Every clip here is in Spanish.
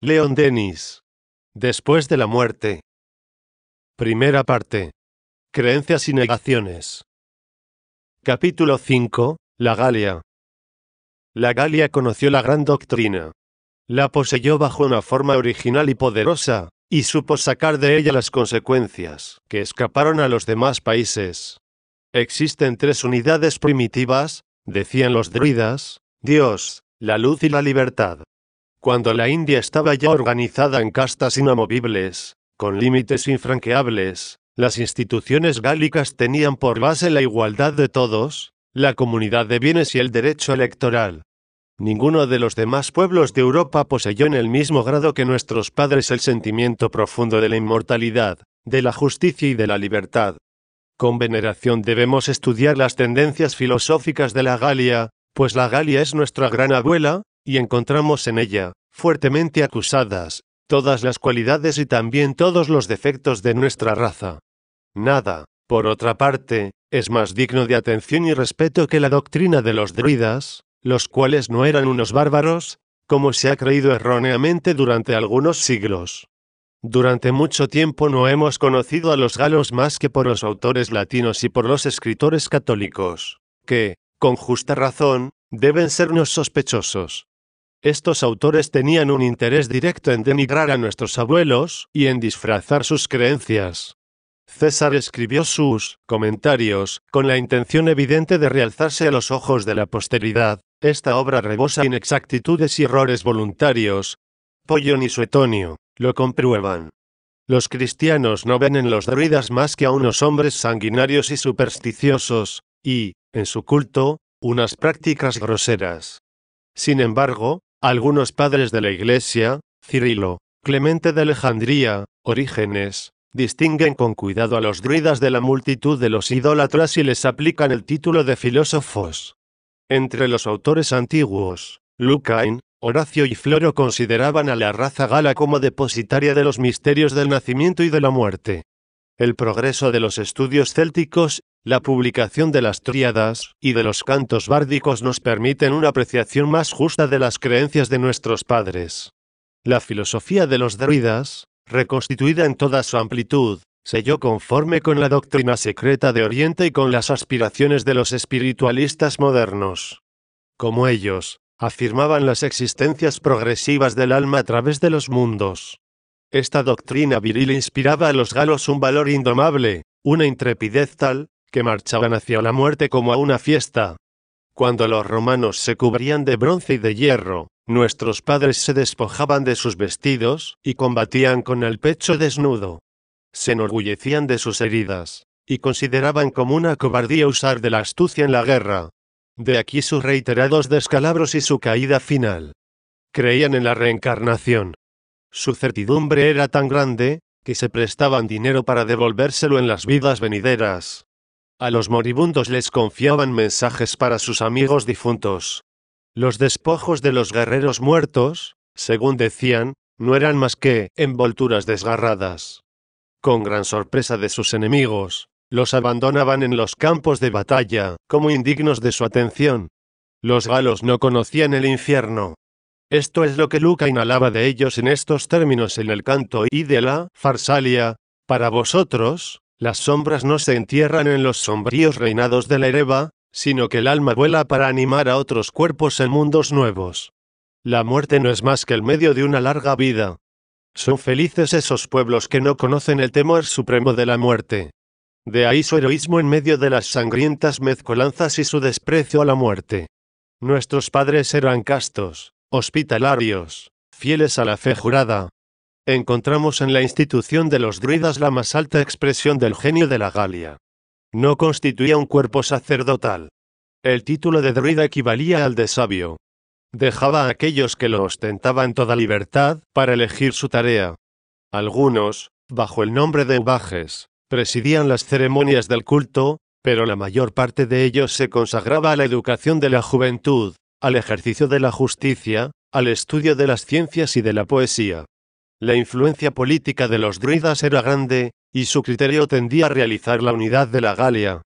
Leon Denis. Después de la muerte. Primera parte. Creencias y negaciones. Capítulo 5. La Galia. La Galia conoció la gran doctrina. La poseyó bajo una forma original y poderosa, y supo sacar de ella las consecuencias que escaparon a los demás países. Existen tres unidades primitivas, decían los druidas: Dios, la luz y la libertad. Cuando la India estaba ya organizada en castas inamovibles, con límites infranqueables, las instituciones gálicas tenían por base la igualdad de todos, la comunidad de bienes y el derecho electoral. Ninguno de los demás pueblos de Europa poseyó en el mismo grado que nuestros padres el sentimiento profundo de la inmortalidad, de la justicia y de la libertad. Con veneración debemos estudiar las tendencias filosóficas de la Galia, pues la Galia es nuestra gran abuela, y encontramos en ella, fuertemente acusadas, todas las cualidades y también todos los defectos de nuestra raza. Nada, por otra parte, es más digno de atención y respeto que la doctrina de los druidas, los cuales no eran unos bárbaros, como se ha creído erróneamente durante algunos siglos. Durante mucho tiempo no hemos conocido a los galos más que por los autores latinos y por los escritores católicos, que, con justa razón, deben sernos sospechosos. Estos autores tenían un interés directo en denigrar a nuestros abuelos y en disfrazar sus creencias. César escribió sus comentarios con la intención evidente de realzarse a los ojos de la posteridad. Esta obra rebosa inexactitudes y errores voluntarios. Pollón y Suetonio lo comprueban. Los cristianos no ven en los druidas más que a unos hombres sanguinarios y supersticiosos, y, en su culto, unas prácticas groseras. Sin embargo, algunos padres de la Iglesia, Cirilo, Clemente de Alejandría, Orígenes, distinguen con cuidado a los druidas de la multitud de los idólatras y les aplican el título de filósofos. Entre los autores antiguos, Lucain, Horacio y Floro consideraban a la raza gala como depositaria de los misterios del nacimiento y de la muerte. El progreso de los estudios célticos, la publicación de las tríadas y de los cantos bárdicos nos permiten una apreciación más justa de las creencias de nuestros padres. La filosofía de los druidas, reconstituida en toda su amplitud, selló conforme con la doctrina secreta de Oriente y con las aspiraciones de los espiritualistas modernos. Como ellos, afirmaban las existencias progresivas del alma a través de los mundos. Esta doctrina viril inspiraba a los galos un valor indomable, una intrepidez tal, que marchaban hacia la muerte como a una fiesta. Cuando los romanos se cubrían de bronce y de hierro, nuestros padres se despojaban de sus vestidos y combatían con el pecho desnudo. Se enorgullecían de sus heridas, y consideraban como una cobardía usar de la astucia en la guerra. De aquí sus reiterados descalabros y su caída final. Creían en la reencarnación. Su certidumbre era tan grande, que se prestaban dinero para devolvérselo en las vidas venideras. A los moribundos les confiaban mensajes para sus amigos difuntos. Los despojos de los guerreros muertos, según decían, no eran más que envolturas desgarradas. Con gran sorpresa de sus enemigos, los abandonaban en los campos de batalla, como indignos de su atención. Los galos no conocían el infierno. Esto es lo que Lucain alaba de ellos en estos términos en el canto I de la Farsalia: para vosotros, las sombras no se entierran en los sombríos reinados de la Ereba, sino que el alma vuela para animar a otros cuerpos en mundos nuevos. La muerte no es más que el medio de una larga vida. Son felices esos pueblos que no conocen el temor supremo de la muerte. De ahí su heroísmo en medio de las sangrientas mezcolanzas y su desprecio a la muerte. Nuestros padres eran castos, hospitalarios, fieles a la fe jurada. Encontramos en la institución de los druidas la más alta expresión del genio de la Galia. No constituía un cuerpo sacerdotal. El título de druida equivalía al de sabio. Dejaba a aquellos que lo ostentaban toda libertad para elegir su tarea. Algunos, bajo el nombre de ubages, presidían las ceremonias del culto, pero la mayor parte de ellos se consagraba a la educación de la juventud, al ejercicio de la justicia, al estudio de las ciencias y de la poesía. La influencia política de los druidas era grande, y su criterio tendía a realizar la unidad de la Galia.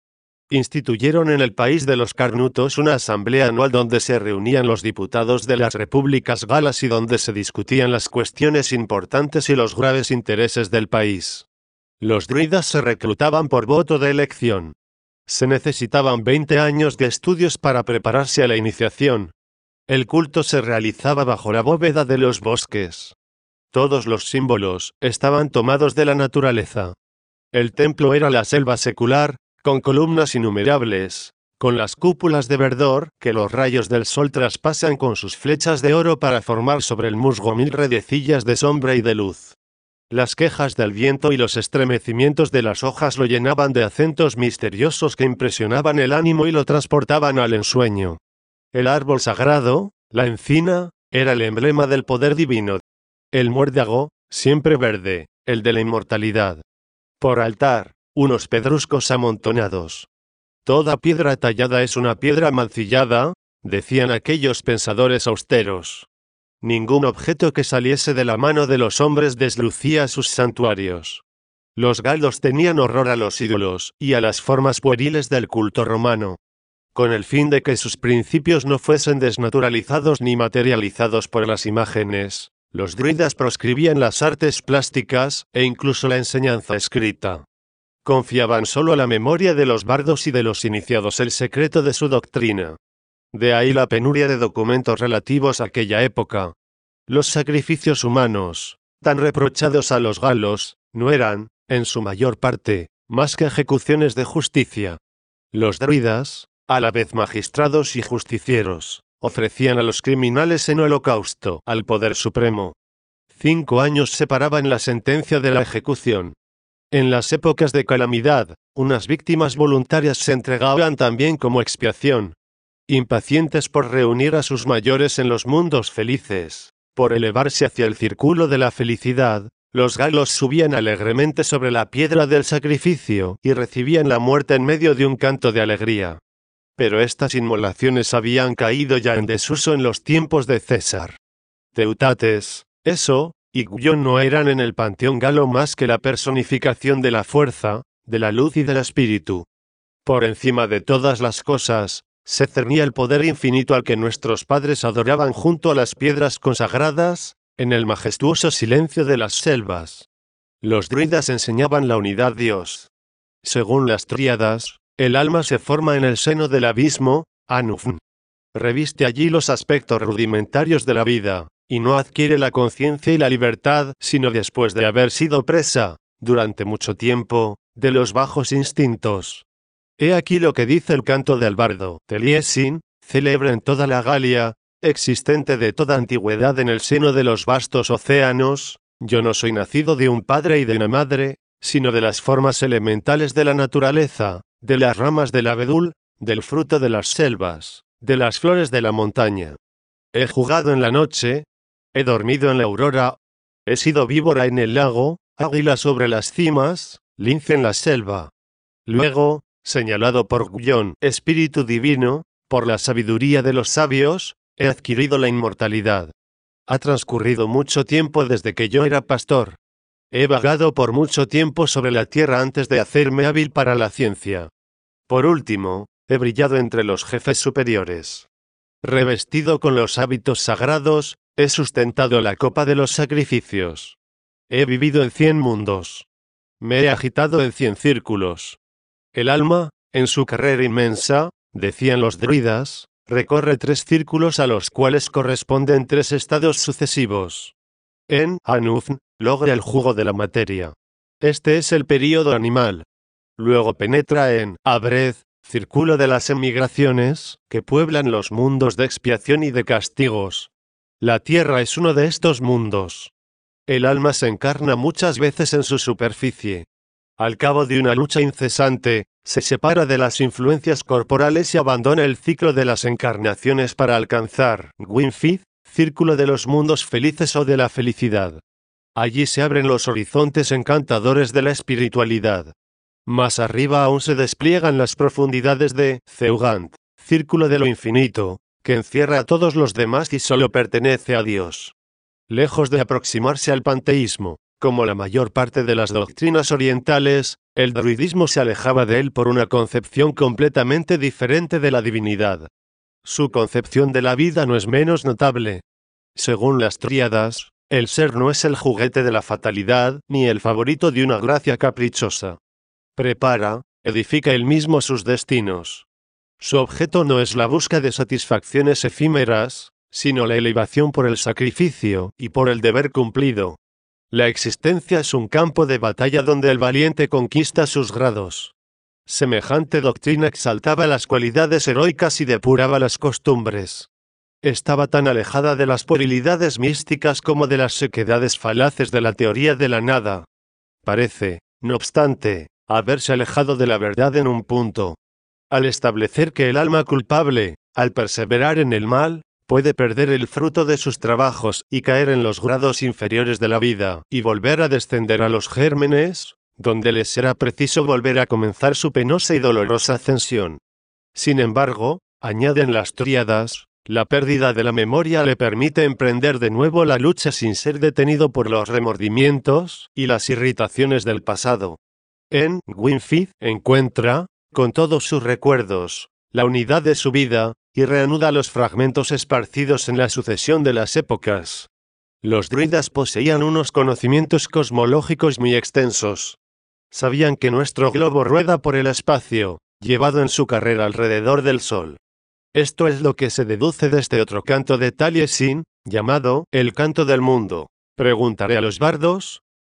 instituyeron en el país de los Carnutos una asamblea anual donde se reunían los diputados de las repúblicas galas y donde se discutían las cuestiones importantes y los graves intereses del país. Los druidas se reclutaban por voto de elección. Se necesitaban 20 años de estudios para prepararse a la iniciación. El culto se realizaba bajo la bóveda de los bosques. Todos los símbolos estaban tomados de la naturaleza. El templo era la selva secular, con columnas innumerables, con las cúpulas de verdor que los rayos del sol traspasan con sus flechas de oro para formar sobre el musgo 1000 redecillas de sombra y de luz. Las quejas del viento y los estremecimientos de las hojas lo llenaban de acentos misteriosos que impresionaban el ánimo y lo transportaban al ensueño. El árbol sagrado, la encina, era el emblema del poder divino. El muérdago, siempre verde, el de la inmortalidad. Por altar, unos pedruscos amontonados. Toda piedra tallada es una piedra mancillada, decían aquellos pensadores austeros. Ningún objeto que saliese de la mano de los hombres deslucía sus santuarios. Los galos tenían horror a los ídolos y a las formas pueriles del culto romano. Con el fin de que sus principios no fuesen desnaturalizados ni materializados por las imágenes, los druidas proscribían las artes plásticas e incluso la enseñanza escrita. Confiaban solo a la memoria de los bardos y de los iniciados el secreto de su doctrina. De ahí la penuria de documentos relativos a aquella época. Los sacrificios humanos, tan reprochados a los galos, no eran, en su mayor parte, más que ejecuciones de justicia. Los druidas, a la vez magistrados y justicieros, ofrecían a los criminales en holocausto al poder supremo. 5 años separaban la sentencia de la ejecución. En las épocas de calamidad, unas víctimas voluntarias se entregaban también como expiación. Impacientes por reunir a sus mayores en los mundos felices, por elevarse hacia el círculo de la felicidad, los galos subían alegremente sobre la piedra del sacrificio y recibían la muerte en medio de un canto de alegría. Pero estas inmolaciones habían caído ya en desuso en los tiempos de César. Teutates, Eso, y Guión no eran en el panteón galo más que la personificación de la fuerza, de la luz y del espíritu. Por encima de todas las cosas, se cernía el poder infinito al que nuestros padres adoraban junto a las piedras consagradas, en el majestuoso silencio de las selvas. Los druidas enseñaban la unidad Dios. Según las tríadas, el alma se forma en el seno del abismo, Anufn. Reviste allí los aspectos rudimentarios de la vida, y no adquiere la conciencia y la libertad, sino después de haber sido presa, durante mucho tiempo, de los bajos instintos. He aquí lo que dice el canto del bardo Taliesin, célebre en toda la Galia, existente de toda antigüedad en el seno de los vastos océanos: yo no soy nacido de un padre y de una madre, sino de las formas elementales de la naturaleza, de las ramas del abedul, del fruto de las selvas, de las flores de la montaña. He jugado en la noche, he dormido en la aurora, he sido víbora en el lago, águila sobre las cimas, lince en la selva. Luego, señalado por Guión, espíritu divino, por la sabiduría de los sabios, he adquirido la inmortalidad. Ha transcurrido mucho tiempo desde que yo era pastor. He vagado por mucho tiempo sobre la tierra antes de hacerme hábil para la ciencia. Por último, he brillado entre los jefes superiores. Revestido con los hábitos sagrados, he sustentado la copa de los sacrificios. He vivido en 100 mundos. Me he agitado en 100 círculos. El alma, en su carrera inmensa, decían los druidas, recorre 3 círculos a los cuales corresponden 3 estados sucesivos. En Anufn, logra el jugo de la materia. Este es el período animal. Luego penetra en Abrez, círculo de las emigraciones, que pueblan los mundos de expiación y de castigos. La tierra es uno de estos mundos. El alma se encarna muchas veces en su superficie. Al cabo de una lucha incesante, se separa de las influencias corporales y abandona el ciclo de las encarnaciones para alcanzar Gwynfith, círculo de los mundos felices o de la felicidad. Allí se abren los horizontes encantadores de la espiritualidad. Más arriba aún se despliegan las profundidades de Zeugant, círculo de lo infinito, que encierra a todos los demás y solo pertenece a Dios. Lejos de aproximarse al panteísmo, como la mayor parte de las doctrinas orientales, El druidismo se alejaba de él por una concepción completamente diferente de la divinidad. Su concepción de la vida no es menos notable. Según las tríadas, el ser no es el juguete de la fatalidad, ni el favorito de una gracia caprichosa. Prepara, edifica él mismo sus destinos. Su objeto no es la busca de satisfacciones efímeras, sino la elevación por el sacrificio y por el deber cumplido. La existencia es un campo de batalla donde el valiente conquista sus grados. Semejante doctrina exaltaba las cualidades heroicas y depuraba las costumbres. Estaba tan alejada de las puerilidades místicas como de las sequedades falaces de la teoría de la nada. Parece, no obstante, haberse alejado de la verdad en un punto. Al establecer que el alma culpable, al perseverar en el mal, puede perder el fruto de sus trabajos y caer en los grados inferiores de la vida, y volver a descender a los gérmenes, donde les será preciso volver a comenzar su penosa y dolorosa ascensión. Sin embargo, añaden las tríadas, la pérdida de la memoria le permite emprender de nuevo la lucha sin ser detenido por los remordimientos y las irritaciones del pasado. En Gwynfith encuentra, con todos sus recuerdos, la unidad de su vida, y reanuda los fragmentos esparcidos en la sucesión de las épocas. Los druidas poseían unos conocimientos cosmológicos muy extensos. Sabían que nuestro globo rueda por el espacio, llevado en su carrera alrededor del Sol. Esto es lo que se deduce de este otro canto de Taliesin, llamado el canto del mundo. Preguntaré a los bardos.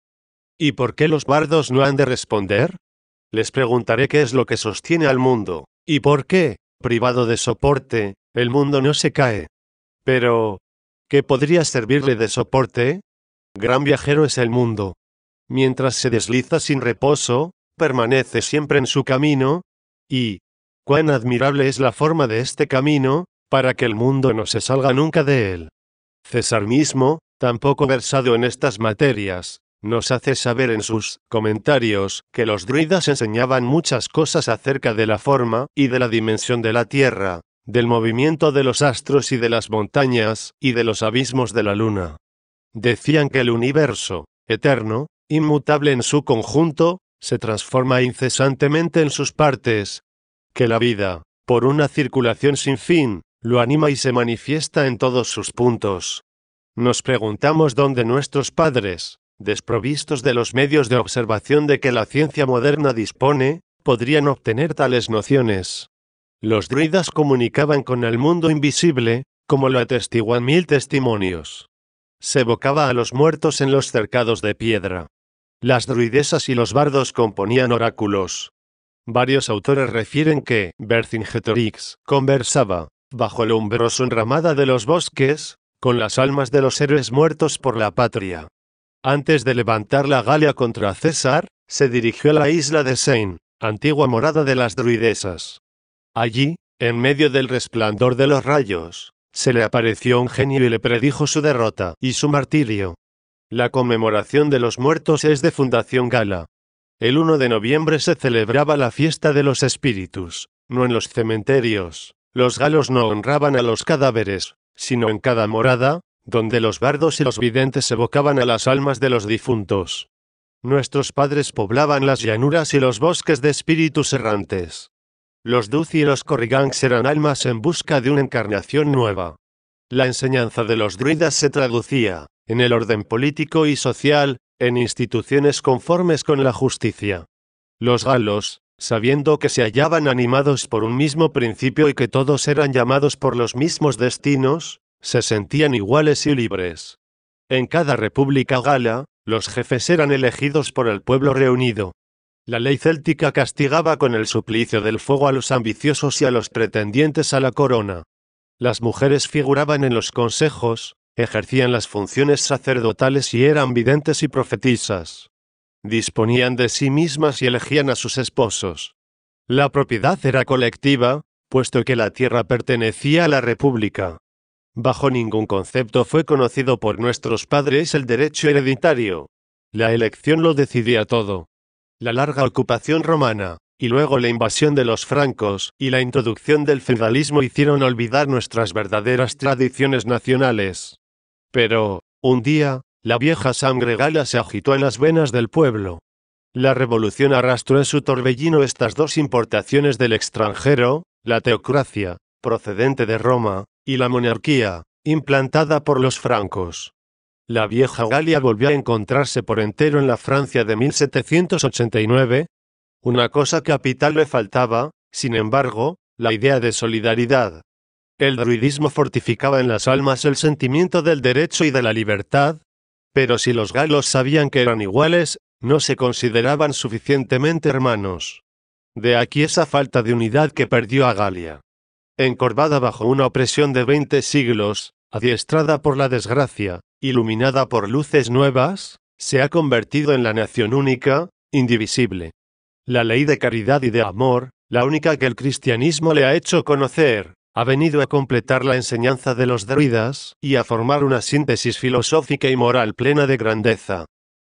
¿Y por qué los bardos no han de responder? Les preguntaré qué es lo que sostiene al mundo, y por qué, privado de soporte, el mundo no se cae. Pero, ¿qué podría servirle de soporte? Gran viajero es el mundo. Mientras se desliza sin reposo, permanece siempre en su camino, y cuán admirable es la forma de este camino, para que el mundo no se salga nunca de él. César mismo, tampoco versado en estas materias, nos hace saber en sus comentarios que los druidas enseñaban muchas cosas acerca de la forma y de la dimensión de la Tierra, del movimiento de los astros y de las montañas, y de los abismos de la luna. Decían que el universo, eterno, inmutable en su conjunto, se transforma incesantemente en sus partes, que la vida, por una circulación sin fin, lo anima y se manifiesta en todos sus puntos. Nos preguntamos dónde nuestros padres, desprovistos de los medios de observación de que la ciencia moderna dispone, podrían obtener tales nociones. Los druidas comunicaban con el mundo invisible, como lo atestiguan 1000 testimonios. Se evocaba a los muertos en los cercados de piedra. Las druidesas y los bardos componían oráculos. Varios autores refieren que Vercingetorix conversaba, bajo la umbrosa enramada de los bosques, con las almas de los héroes muertos por la patria. Antes de levantar la Galia contra César, se dirigió a la isla de Sein, antigua morada de las druidesas. Allí, en medio del resplandor de los rayos, se le apareció un genio y le predijo su derrota y su martirio. La conmemoración de los muertos es de fundación gala. El 1 de noviembre se celebraba la fiesta de los espíritus, no en los cementerios. Los galos no honraban a los cadáveres, sino en cada morada, donde los bardos y los videntes evocaban a las almas de los difuntos. Nuestros padres poblaban las llanuras y los bosques de espíritus errantes. Los Duzi y los Corrigans eran almas en busca de una encarnación nueva. La enseñanza de los druidas se traducía, en el orden político y social, en instituciones conformes con la justicia. Los galos, sabiendo que se hallaban animados por un mismo principio y que todos eran llamados por los mismos destinos, se sentían iguales y libres. En cada república gala, los jefes eran elegidos por el pueblo reunido. La ley céltica castigaba con el suplicio del fuego a los ambiciosos y a los pretendientes a la corona. Las mujeres figuraban en los consejos, ejercían las funciones sacerdotales y eran videntes y profetisas. Disponían de sí mismas y elegían a sus esposos. La propiedad era colectiva, puesto que la tierra pertenecía a la república. Bajo ningún concepto fue conocido por nuestros padres el derecho hereditario. La elección lo decidía todo. La larga ocupación romana, y luego la invasión de los francos, y la introducción del feudalismo hicieron olvidar nuestras verdaderas tradiciones nacionales. Pero, un día, la vieja sangre gala se agitó en las venas del pueblo. La revolución arrastró en su torbellino estas dos importaciones del extranjero, la teocracia, procedente de Roma, y la monarquía, implantada por los francos. La vieja Galia volvió a encontrarse por entero en la Francia de 1789. Una cosa capital le faltaba, sin embargo, la idea de solidaridad. El druidismo fortificaba en las almas el sentimiento del derecho y de la libertad, pero si los galos sabían que eran iguales, no se consideraban suficientemente hermanos. De aquí esa falta de unidad que perdió a Galia. Encorvada bajo una opresión de 20 siglos, adiestrada por la desgracia, iluminada por luces nuevas, se ha convertido en la nación única, indivisible. La ley de caridad y de amor, la única que el cristianismo le ha hecho conocer, ha venido a completar la enseñanza de los druidas y a formar una síntesis filosófica y moral plena de grandeza.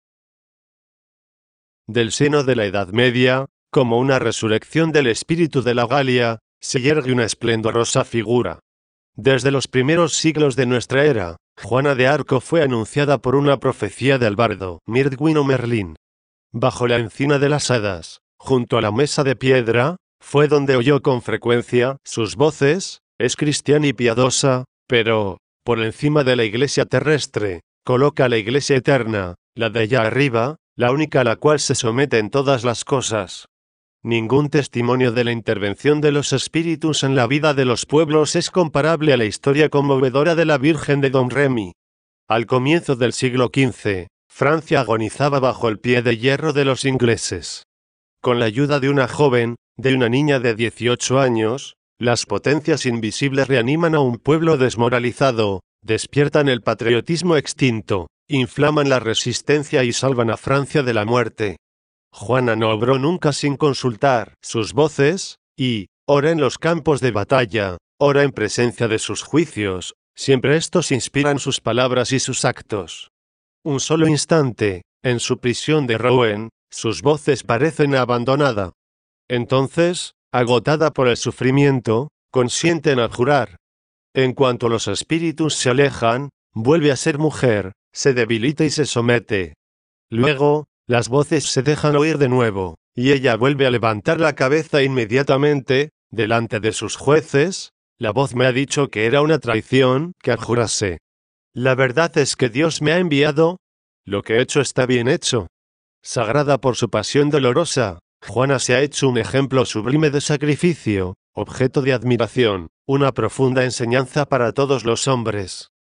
Del seno de la Edad Media, como una resurrección del espíritu de la Galia, se yergue una esplendorosa figura. Desde los primeros siglos de nuestra era, Juana de Arco fue anunciada por una profecía del bardo Mirgwin o Merlín. Bajo la encina de las hadas, junto a la mesa de piedra, fue donde oyó con frecuencia sus voces. Es cristiana y piadosa, pero, por encima de la iglesia terrestre, coloca la iglesia eterna, la de allá arriba, la única a la cual se somete en todas las cosas. Ningún testimonio de la intervención de los espíritus en la vida de los pueblos es comparable a la historia conmovedora de la Virgen de Domremy. Al comienzo del siglo XV, Francia agonizaba bajo el pie de hierro de los ingleses. Con la ayuda de una joven, de una niña de 18 años, las potencias invisibles reaniman a un pueblo desmoralizado, despiertan el patriotismo extinto, inflaman la resistencia y salvan a Francia de la muerte. Juana no obró nunca sin consultar sus voces, y, ora en los campos de batalla, ora en presencia de sus juicios, siempre estos inspiran sus palabras y sus actos. Un solo instante, en su prisión de Rouen, sus voces parecen abandonada. Entonces, agotada por el sufrimiento, consiente en abjurar. En cuanto los espíritus se alejan, vuelve a ser mujer, se debilita y se somete. Luego, las voces se dejan oír de nuevo, y ella vuelve a levantar la cabeza inmediatamente, delante de sus jueces. La voz me ha dicho que era una traición, que abjurase. La verdad es que Dios me ha enviado. Lo que he hecho está bien hecho. Sagrada por su pasión dolorosa, Juana se ha hecho un ejemplo sublime de sacrificio, objeto de admiración, una profunda enseñanza para todos los hombres.